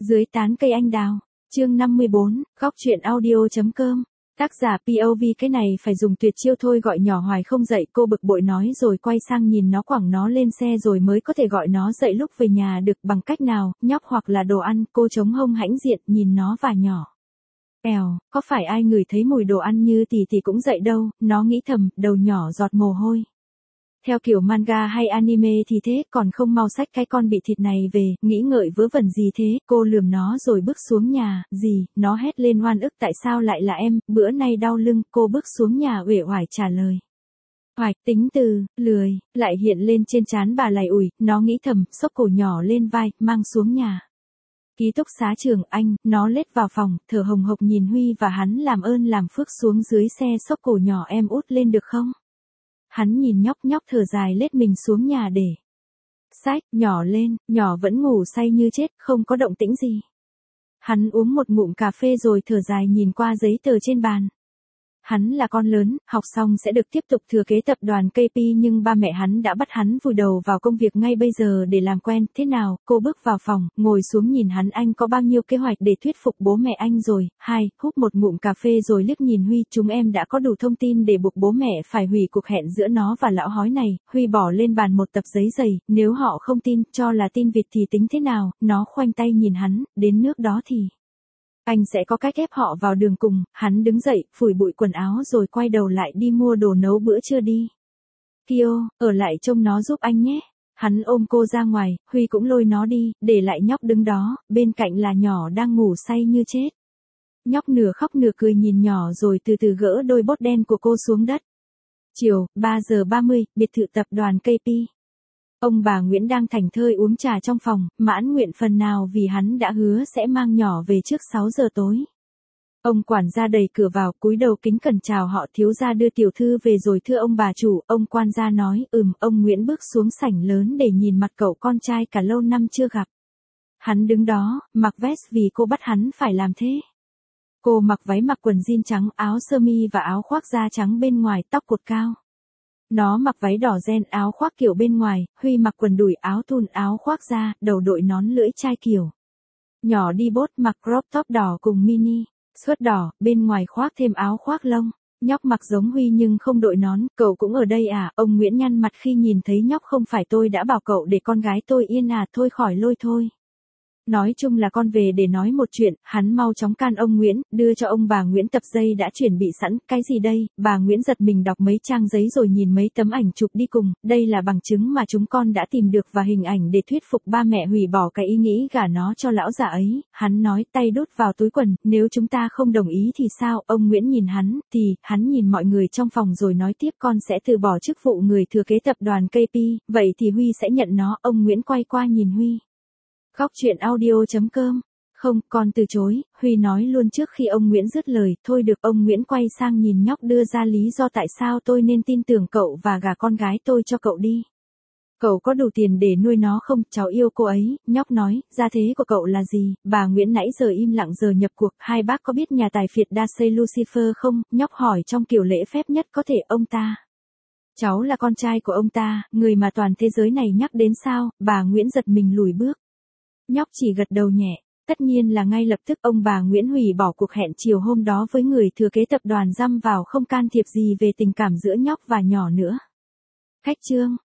Dưới tán cây anh đào. Chương 54, góc truyện audio.com. Tác giả POV. Cái này phải dùng tuyệt chiêu thôi, gọi nhỏ hoài không dậy, cô bực bội nói rồi quay sang nhìn nó, quẳng nó lên xe rồi mới có thể gọi nó dậy lúc về nhà được. Bằng cách nào, nhóc hoặc là đồ ăn? Cô chống hông hãnh diện nhìn nó và nhỏ. Có phải ai ngửi thấy mùi đồ ăn như tỷ cũng dậy đâu, nó nghĩ thầm, đầu nhỏ giọt mồ hôi. Theo kiểu manga hay anime thì thế, còn không mau xách cái con bị thịt này về, nghĩ ngợi vớ vẩn gì thế? Cô lườm nó rồi bước xuống nhà. Gì? Nó hét lên oan ức, tại sao lại là em, bữa nay đau lưng. Cô bước xuống nhà uể oải trả lời. Hoài, tính từ, lười, lại hiện lên trên trán bà lầy ủi, nó nghĩ thầm, xốc cổ nhỏ lên vai, mang xuống nhà. Ký túc xá trường Anh, nó lết vào phòng, thở hồng hộc nhìn Huy và hắn làm ơn làm phước xuống dưới xe, xốc cổ nhỏ em út lên được không? Hắn nhìn nhóc thở dài lết mình xuống nhà để. Sách, nhỏ lên, nhỏ vẫn ngủ say như chết, không có động tĩnh gì. Hắn uống một ngụm cà phê rồi thở dài nhìn qua giấy tờ trên bàn. Hắn là con lớn, học xong sẽ được tiếp tục thừa kế tập đoàn KP, nhưng ba mẹ hắn đã bắt hắn vùi đầu vào công việc ngay bây giờ để làm quen. Thế nào? Cô bước vào phòng, ngồi xuống nhìn hắn, anh có bao nhiêu kế hoạch để thuyết phục bố mẹ anh rồi? Hút một ngụm cà phê rồi liếc nhìn Huy, chúng em đã có đủ thông tin để buộc bố mẹ phải hủy cuộc hẹn giữa nó và lão hói này. Huy bỏ lên bàn một tập giấy dày, nếu họ không tin, cho là tin vịt thì tính thế nào? Nó khoanh tay nhìn hắn, đến nước đó thì anh sẽ có cách ép họ vào đường cùng. Hắn đứng dậy, phủi bụi quần áo rồi quay đầu lại đi mua đồ nấu bữa trưa đi. Kyo, ở lại trông nó giúp anh nhé. Hắn ôm cô ra ngoài, Huy cũng lôi nó đi, để lại nhóc đứng đó, bên cạnh là nhỏ đang ngủ say như chết. Nhóc nửa khóc nửa cười nhìn nhỏ rồi từ từ gỡ đôi bốt đen của cô xuống đất. Chiều, 3:30, biệt thự tập đoàn KP. Ông bà Nguyễn đang thảnh thơi uống trà trong phòng, mãn nguyện phần nào vì hắn đã hứa sẽ mang nhỏ về trước 6 giờ tối. Ông quản gia đẩy cửa vào, cúi đầu kính cẩn chào họ. Thiếu gia đưa tiểu thư về rồi thưa ông bà chủ. Ông quan gia nói. Ông Nguyễn bước xuống sảnh lớn để nhìn mặt cậu con trai cả lâu năm chưa gặp. Hắn đứng đó, mặc vest vì cô bắt hắn phải làm thế. Cô mặc váy mặc quần jean trắng, áo sơ mi và áo khoác da trắng bên ngoài, tóc cột cao. Nó mặc váy đỏ ren, áo khoác kiểu bên ngoài. Huy mặc quần đùi, áo thun, áo khoác da, đầu đội nón lưỡi chai kiểu. Nhỏ đi bốt, mặc crop top đỏ cùng mini skirt đỏ, bên ngoài khoác thêm áo khoác lông. Nhóc mặc giống Huy nhưng không đội nón. Cậu cũng ở đây à? Ông Nguyễn nhăn mặt khi nhìn thấy nhóc. Không phải tôi đã bảo cậu để con gái tôi yên à? Thôi khỏi lôi thôi. Nói chung là con về để nói một chuyện. Hắn mau chóng can ông Nguyễn, đưa cho ông bà Nguyễn tập dây đã chuẩn bị sẵn. Cái gì đây? Bà Nguyễn giật mình đọc mấy trang giấy rồi nhìn mấy tấm ảnh chụp đi cùng. Đây là bằng chứng mà chúng con đã tìm được và hình ảnh để thuyết phục ba mẹ hủy bỏ cái ý nghĩ gả nó cho lão già ấy. Hắn nói, tay đút vào túi quần. Nếu chúng ta không đồng ý thì sao? Ông Nguyễn nhìn hắn, hắn nhìn mọi người trong phòng rồi nói tiếp, con sẽ từ bỏ chức vụ người thừa kế tập đoàn KP, vậy thì Huy sẽ nhận nó. Ông Nguyễn quay qua nhìn Huy. Góc truyện audio.com. Không, con từ chối. Huy nói luôn trước khi ông Nguyễn dứt lời. Thôi được. Ông Nguyễn quay sang nhìn nhóc đưa ra lý do tại sao tôi nên tin tưởng cậu và gả con gái tôi cho cậu đi. Cậu có đủ tiền để nuôi nó không? Cháu yêu cô ấy. Nhóc nói, gia thế của cậu là gì? Bà Nguyễn nãy giờ im lặng giờ nhập cuộc. Hai bác có biết nhà tài phiệt đa xây Lucifer không? Nhóc hỏi trong kiểu lễ phép nhất có thể. Ông ta. Cháu là con trai của ông ta, người mà toàn thế giới này nhắc đến sao? Bà Nguyễn giật mình lùi bước. Nhóc chỉ gật đầu nhẹ. Tất nhiên là ngay lập tức ông bà Nguyễn hủy bỏ cuộc hẹn chiều hôm đó với người thừa kế tập đoàn, dăm vào không can thiệp gì về tình cảm giữa nhóc và nhỏ nữa. Khách chương.